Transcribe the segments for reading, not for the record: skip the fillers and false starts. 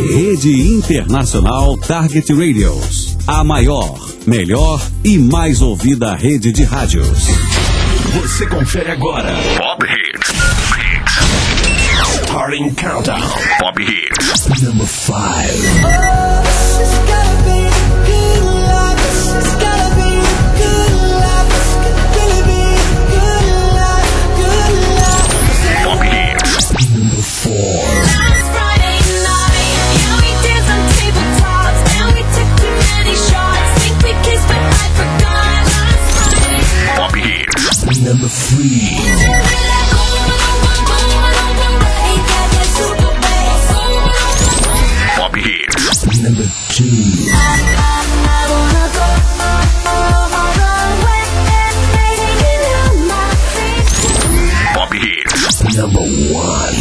Rede Internacional Target Radios. A maior, melhor e mais ouvida rede de rádios. Você confere agora Pop Hits. Starting Countdown. Pop Hits. Number 5. Pop Hits. Number 4. Number 3. Pop Hits. Number 2. Pop Hits. Number 1.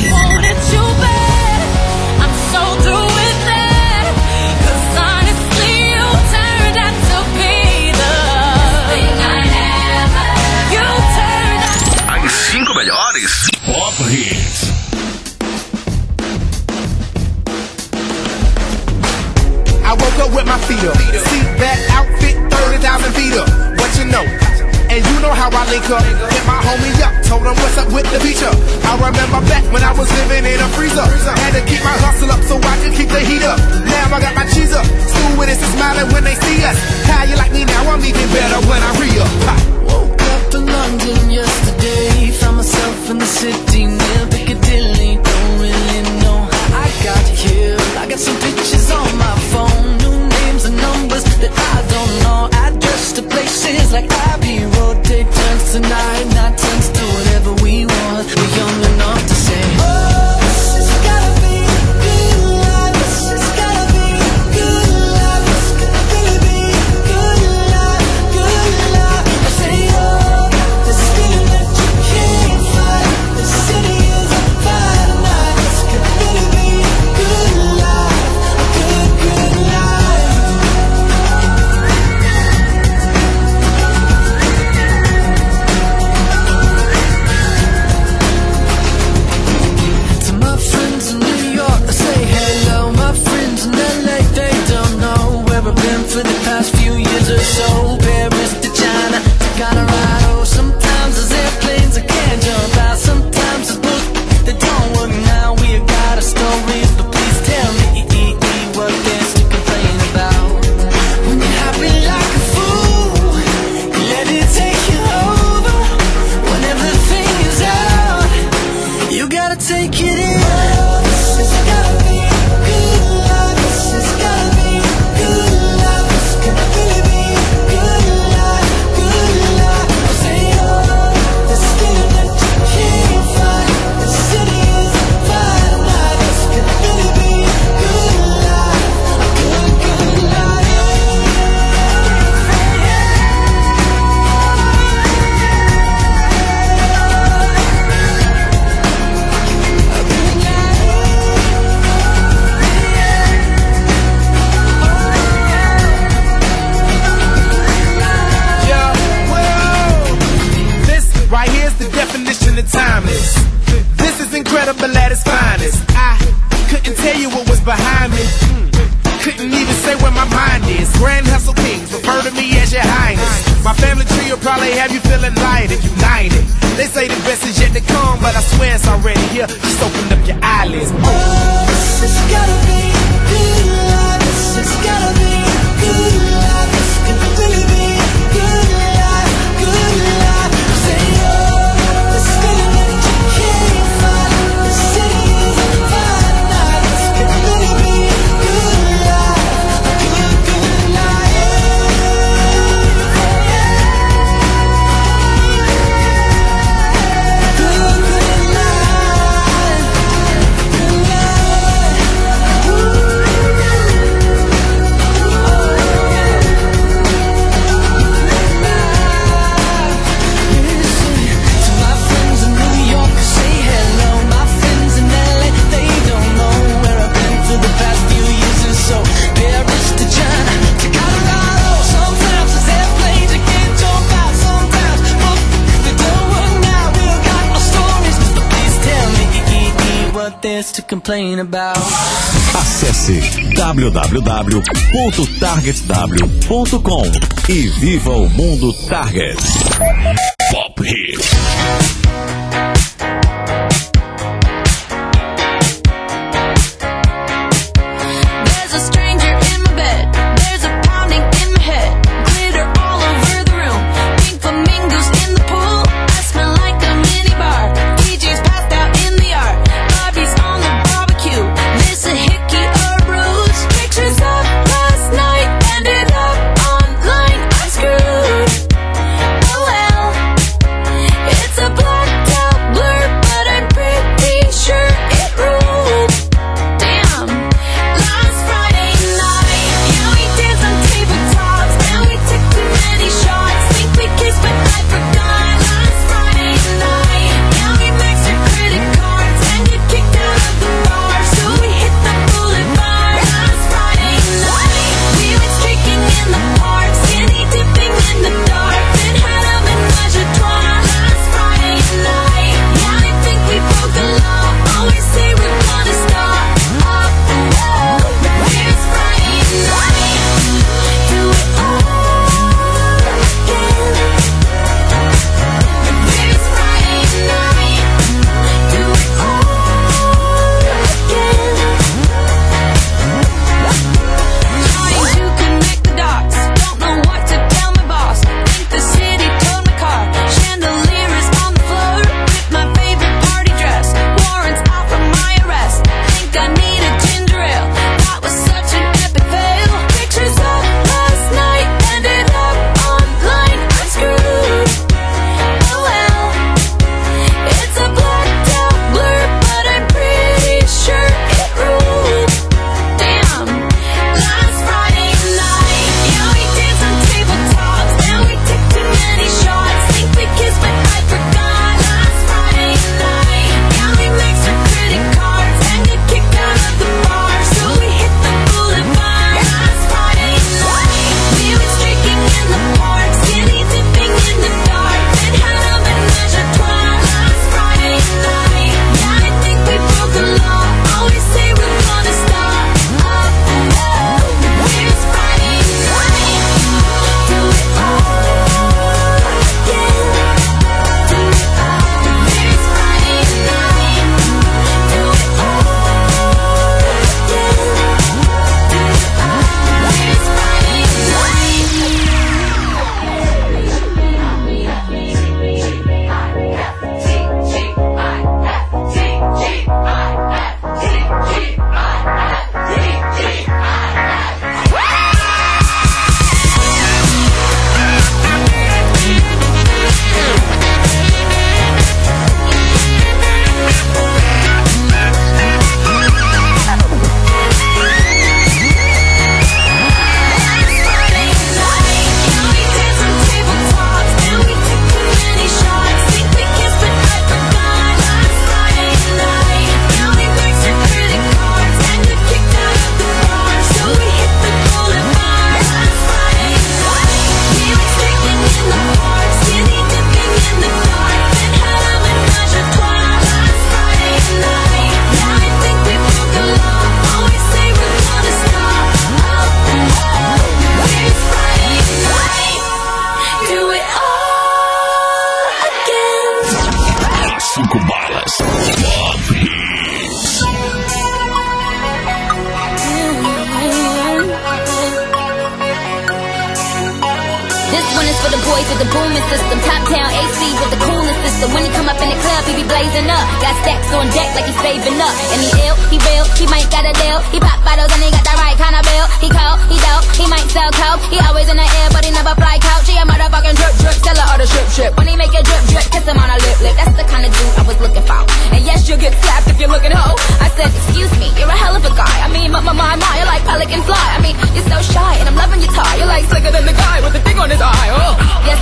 Melhores Pop Hits. I woke up with my feet up. Seat back, outfit, 30,000 feet up. What you know? And you know how I link up. Hit my homie up, told him what's up with the feature. I remember back when I was living in a freezer. Had to keep my hustle up so I could keep the heat up. Now I got my cheese up. Stewardess is smiling when they see us. How you like me now? I'm even better when I re-up. Woke up in London yesterday. Found myself in the city near Piccadilly. Don't really know how I got here. I got some pictures on my phone, new names and numbers that I don't know. Address to places like Abbey Road. Take turns tonight, not turns to whatever we want. We're young enough to say, oh, this has gotta be good love. This has gotta be good love. This could really be good love, good love. I say, oh, this feeling that you can't fight. The city is on fire tonight. This could really be good love, good, good love. To my friends in New York, I say hello. My friends in LA, they don't know where I've been for the past few years or so. Paris to China to Colorado. Sometimes there's airplanes I can't jump out. Sometimes there's books that don't work now. We got our stories, but please tell me what there's to complain about. When you're happy like a fool, let it take you over. When everything is out, you gotta take it in. This has gotta be good love. This has gotta be good love. This could really be good love, good love. I say, oh, this feeling that you can't fight. The city is on fire tonight. This could really be good love, good, good love. Yeah, well, this right here's the definition of timeless. This is incredible at its finest. I couldn't tell you what was behind me. Couldn't even say where my mind is. Grand Hustle Kings, refer to me as your highness. My family tree will probably have you feeling light and united. They say the best is yet to come, but I swear it's already here. Just open up your eyelids. Oh, this has gotta be good love. This has gotta be good love. This could really be good love, good love. Say, oh, this feeling that you can't fight. The city is on fire tonight. This could really be good love, good, good love. Good, good love. what there's to complain about. Acesse www.targetw.com e viva o mundo Target. Pop Hits. boys with the booming system. Top down AC with the coolest system. When he come up in the club, he be blazing up. Got stacks on deck like he's saving up. And he ill, he real, he might got a deal. He pop bottles and he got the right kind of bill. He cold, he dope, he might sell coke. He always in the air, but he never fly couch. He a motherfucking drip drip, seller or the strip strip. When he make a drip drip, kiss him on a lip lip. That's the kind of dude I was looking for. And yes, you'll get slapped if you're looking hoe. I said, excuse me, you're a hell of a guy. I mean, my, you're like pelican fly. I mean, you're so shy and I'm loving your tie. You're like slicker than the guy with the thing on his eye. Oh. Yes,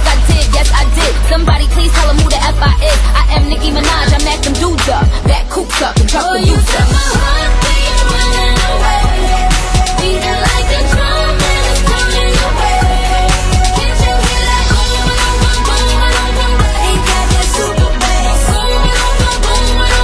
I did. Somebody please tell him who the F I is. I am Nicki Minaj, I'm at them dudes up. Back coops up and truck the youth up. My heart beat running away. Beating like a drum and it's running away. Can't you hear that boom, boom, boom, boom, boom? He got that super bass. Boom, boom, boom, boom, boom.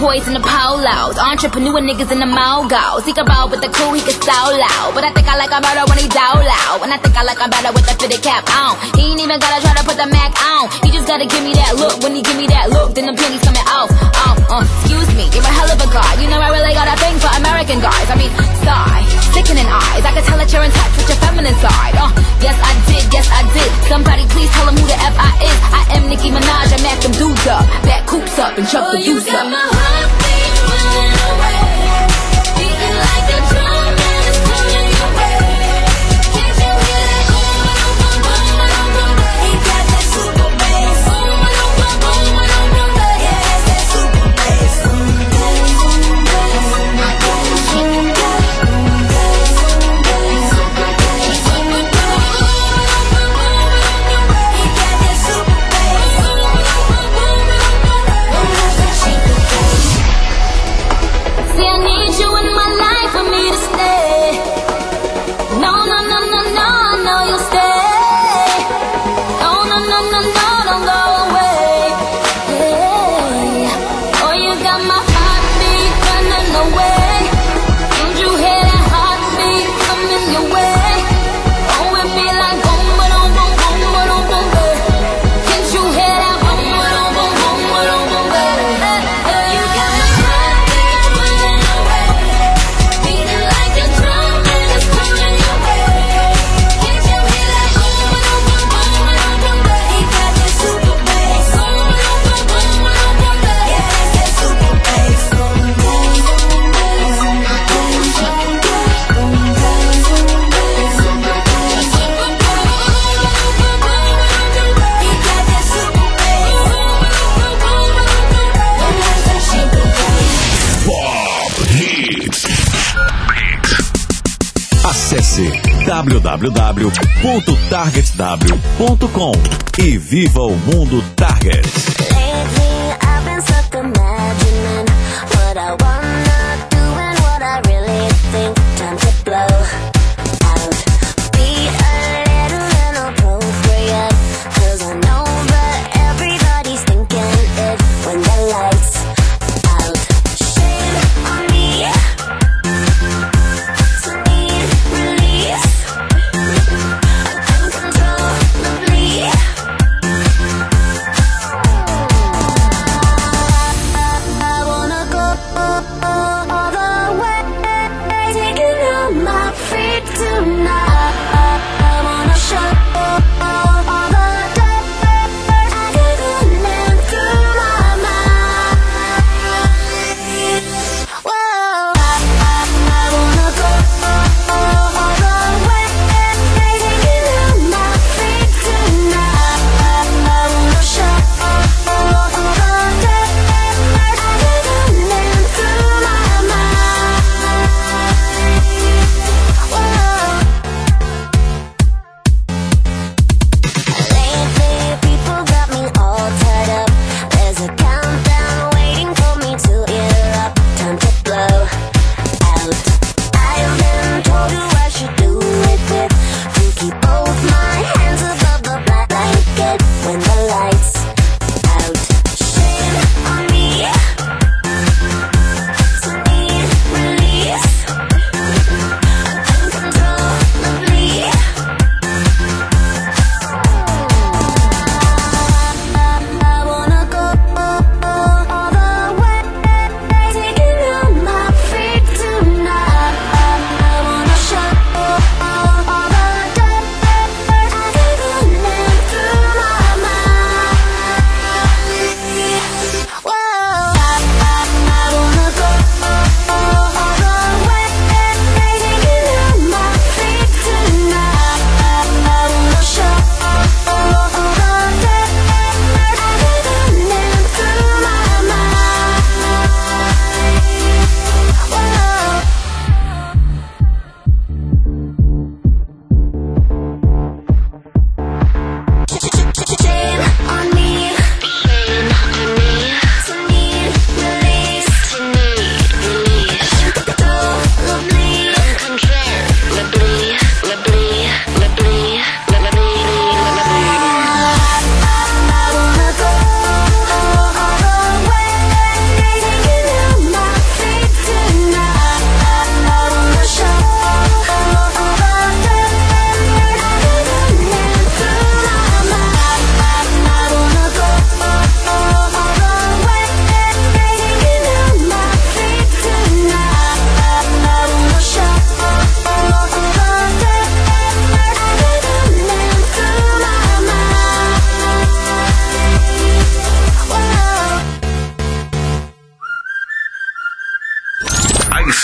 boys in the polos, entrepreneur niggas in the mogos. He can roll with the crew, he can so loud. But I think I like him better when he down loud. And I think I like him better with the fitted cap on. He ain't even gotta try to put the Mac on. He just gotta give me that look. When he give me that look, then the pennies coming off. Excuse me, you're a hell of a guy. You know I really got a thing for American guys. I mean, sigh, sickening eyes. I can tell that you're in touch with your feminine side. Yes I did, yes I did. Somebody please tell him who the F I is. I am Nicki Minaj, I mack them dudes up. Back coops up and chuck the deuce up. My heartbeat running away, beating like a drum and it's coming your way. Can't you hear that? Boom, boom, boom, boom, boom, boom. He got that super bass. Boom, boom, boom, boom, boom, boom, boom. Yeah, that's that super bass. Boom, boom, boom, boom, boom, boom. Acesse www.targetw.com e viva o mundo Target.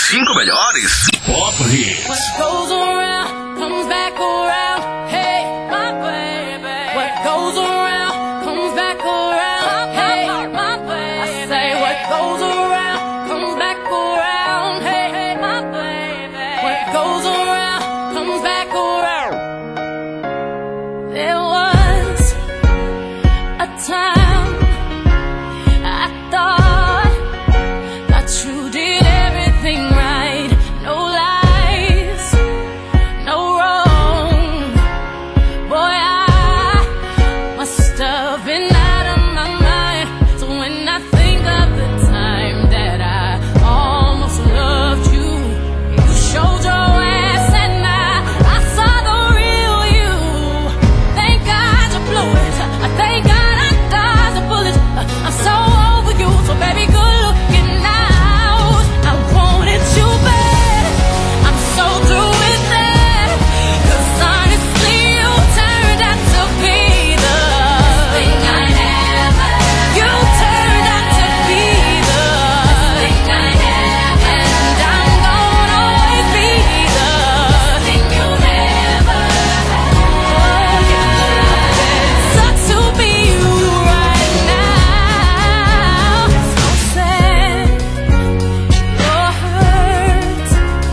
5 melhores. Pop Hits. What goes around comes back around. Hey, my baby. What goes around comes back around. Hey, my baby. I say what goes around comes back around. Hey, my baby. What goes around comes back around. There was a time I thought that you did everything right. No lies, no wrong. Boy, I must have been out of my mind. So when I think of the time that I almost loved you, you showed your ass and I saw the real you. Thank God you blew it. Thank God I dodged a bullet. I'm so over you, so baby, good looking out. I wanted you bad. I'm so through with that. 'Cause honestly, you turned out to be the thing I never. You turned out to be the thing I never. And I'm gonna always be the thing you never. Oh yeah, it sucks to be you right now. So sad, you're hurt.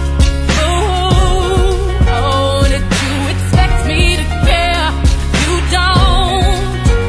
Oh, did you expect me to care? You don't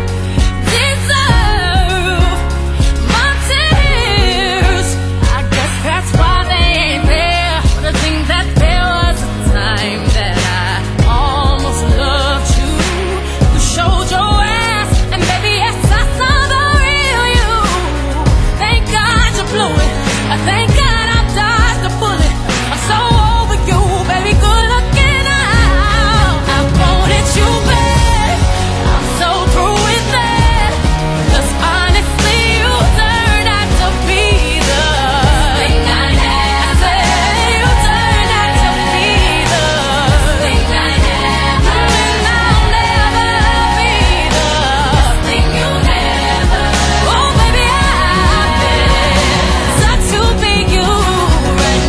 deserve my tears. I guess that's why they ain't there. But I think that there was a time that I almost loved you. You showed your ass, and baby, yes, I saw the real you. Thank God you blew it. Thank God I dodged the bullet. I'm so over you, baby, good looking out. I wanted you bad. I'm so through with that. 'Cause honestly, you turned out to be the thing I never. You turned out to be the thing I never. And I'll never be the thing you never. Oh, baby, I've been sucks to be you right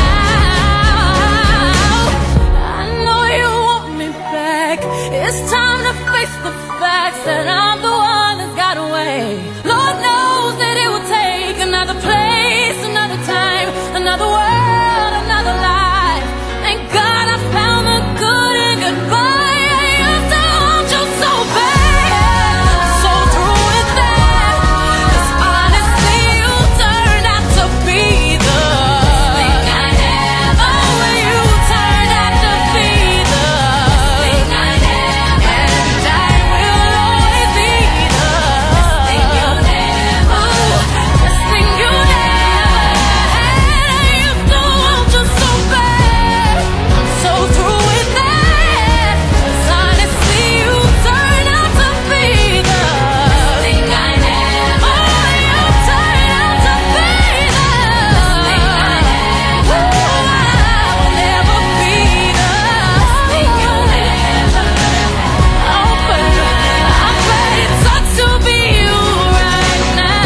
now. I know you want me back. It's time to face the facts that I'm the one that's got away. Lord knows that it will take another place, another time, another world, another life. Thank God I found the good in goodbye. I used to want you so bad. I'm so through with that. 'Cause honestly, you turned out to be the thing I never. Oh, you turned out to be the thing I never. And I will always be the thing you never. The thing you never had. I used to want you so bad. I'm so through with that. 'Cause honestly, you turned out to be the thing I never. Oh, you turned out to be the thing I never. I will never be the thing you never. Oh, but I bet it sucks to be you right now.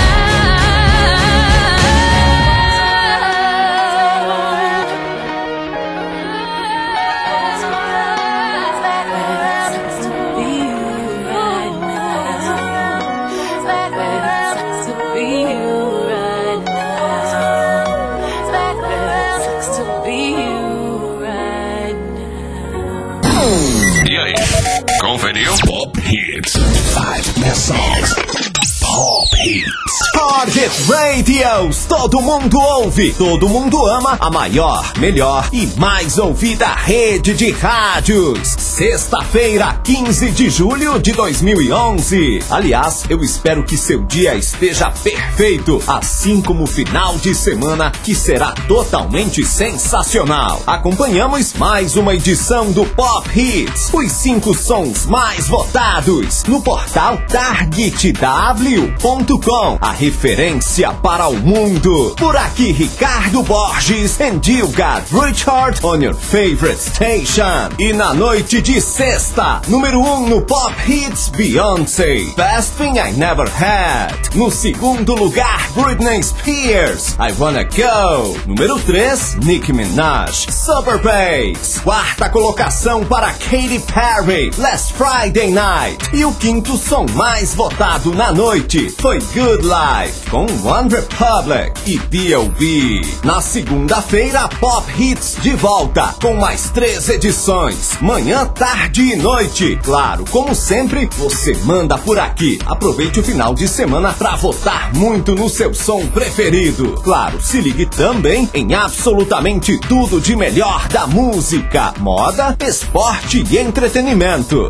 E aí, conferiu? Pop Hits. 5 best songs. Pop Hits. Hot Hit Radios, todo mundo ouve, todo mundo ama a maior, melhor e mais ouvida rede de rádios. Sexta-feira, 15 de julho de 2011. Aliás, eu espero que seu dia esteja perfeito, assim como o final de semana, que será totalmente sensacional. Acompanhamos mais uma edição do Pop Hits, os 5 sons mais votados, no portal targetw.com, a referência para o mundo. Por aqui, Ricardo Borges, and you got Richard on your favorite station. E na noite de sexta. Número 1 no Pop Hits, Beyoncé, Best Thing I Never Had. No segundo lugar, Britney Spears, I Wanna Go. Número 3, Nicki Minaj, Super Bass. Quarta colocação para Katy Perry, Last Friday Night. E o quinto som mais votado na noite foi Good Life, com One Republic e B.O.B. Na segunda-feira, Pop Hits de volta, com mais 3 edições, manhã, tarde e noite. Claro, como sempre, você manda por aqui. Aproveite o final de semana pra votar muito no seu som preferido. Claro, se ligue também em absolutamente tudo de melhor da música, moda, esporte e entretenimento.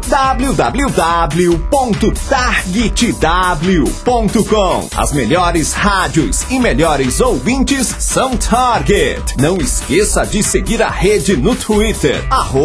www.targetw.com. As melhores rádios e melhores ouvintes são Target. Não esqueça de seguir a rede no Twitter,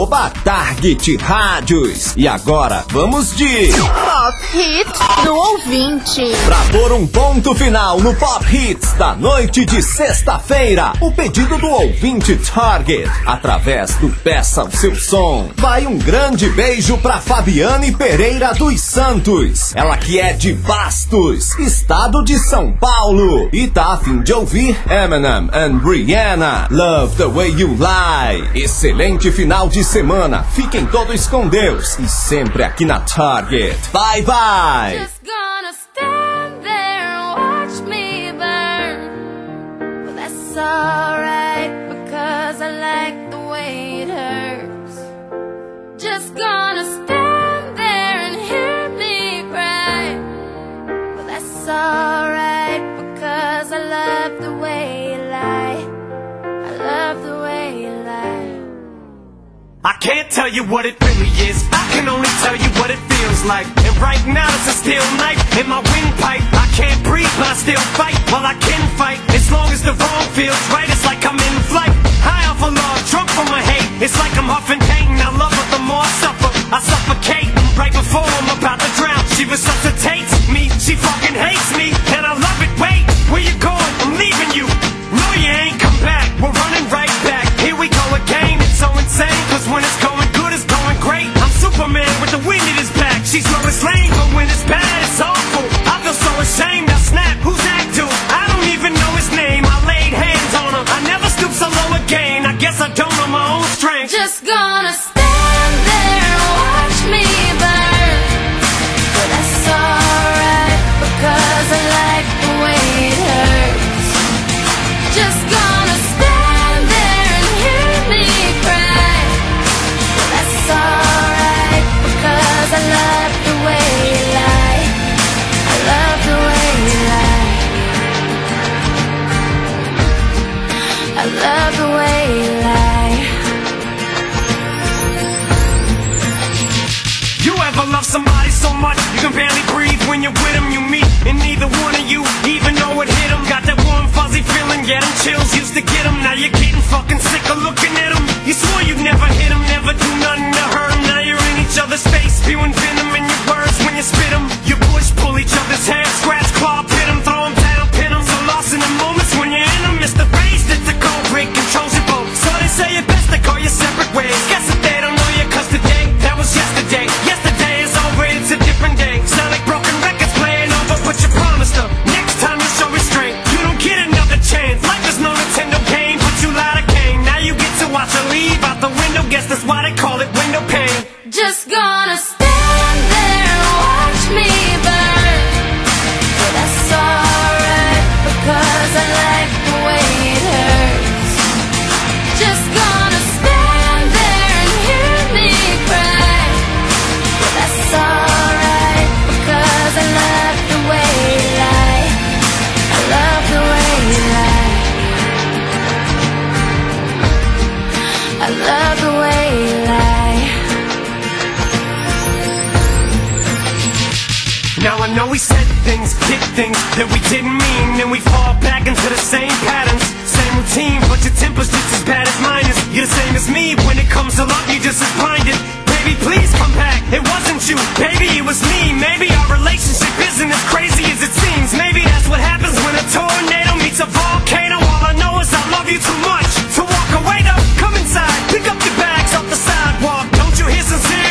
@TargetRádios. E agora, vamos de Pop Hits do ouvinte. Pra pôr um ponto final no Pop Hits da noite de sexta-feira, o pedido do ouvinte Target, através do Peça o Seu Som. Vai um grande beijo pra Fabiane Pereira dos Santos, ela que é de Bastos, estado de São Paulo, e tá a fim de ouvir Eminem and Rihanna, Love the Way You Lie. Excelente final de semana, fiquem todos com Deus e sempre aqui na Target. Bye bye! Just gonna stand there and watch me burn. Well, that's alright, because I like the way it hurts. Just gonna stand there and hear me cry. Well, that's alright, because I love the way you lie. I love the way you lie. I can't tell you what it really is, I can only tell you what it feels like. And right now it's a steel knife in my windpipe. I can't breathe but I still fight, well I can fight. As long as the wrong feels right, it's like I'm in flight. High off of love, drunk from my hate. It's like I'm huffing pain, I love her the more I suffer. I suffocate, right before I'm about to drown. She resuscitates me, she fucking hates me, and I love it. Wait, where you going? I'm leaving you. No you ain't come back, we're running right back. Here we go again, it's so insane, cause when it's going good, it's going great. I'm Superman with the wind in his back. She's Lois Lane, but when it's bad, it's awful. I feel so ashamed, I snap, who's that dude? I don't even know his name, I laid hands on him. I never stoop so low again, I guess I don't know my own strength. Just gonna stand there and watch me burn. But that's alright, because I like the way it hurts. Just gonna stand there and hear me cry. But that's alright, because I love the way you lie. I love the way you lie. I love the way you lie. You ever love somebody so much you can barely breathe when you're with them? You meet and neither one of you even know it hit them. Got that warm fuzzy feeling, getting chills used to get them. Now you're getting fucking sick of looking at them. You swore you'd never hit them, never do nothing to hurt them. Now you're in each other's face, spewing venom in your words when you spit them. You push, pull each other's hair, scratch, claw, pit them, throw them down, pin them. So lost in the moments when you're in them, it's the rage that's the cold break controls your boat. So they say it best to go your separate ways. Guess that they don't know you, cause today, that was yesterday. Yesterday is over, it's a different day. Sound like broken records playing over, but you promised her next time you show restraint. You don't get another chance. Life is no Nintendo game, but you lied again. Now you get to watch her leave out the window. Guess that's why they call it window pane. Just gonna stand there and watch me burn. But that's alright, because I like the way it hurts. Just gonna stand there and hear me cry. But that's alright, because I love the way you lie. I love the way you lie. I love the way you lie. Now I know we said things, did things that we didn't mean, and we fall back into the same patterns, same routine, but your temper's just as bad as mine is. You're the same as me, when it comes to love, you're just as blinded. Baby, please come back, it wasn't you, baby, it was me. Maybe our relationship isn't as crazy as it seems. Maybe that's what happens when a tornado meets a volcano. All I know is I love you too much to walk away though. Come inside, pick up your bags off the sidewalk. Don't you hear sincere?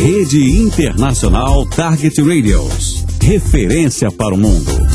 Rede Internacional Target Radios. Referência para o mundo.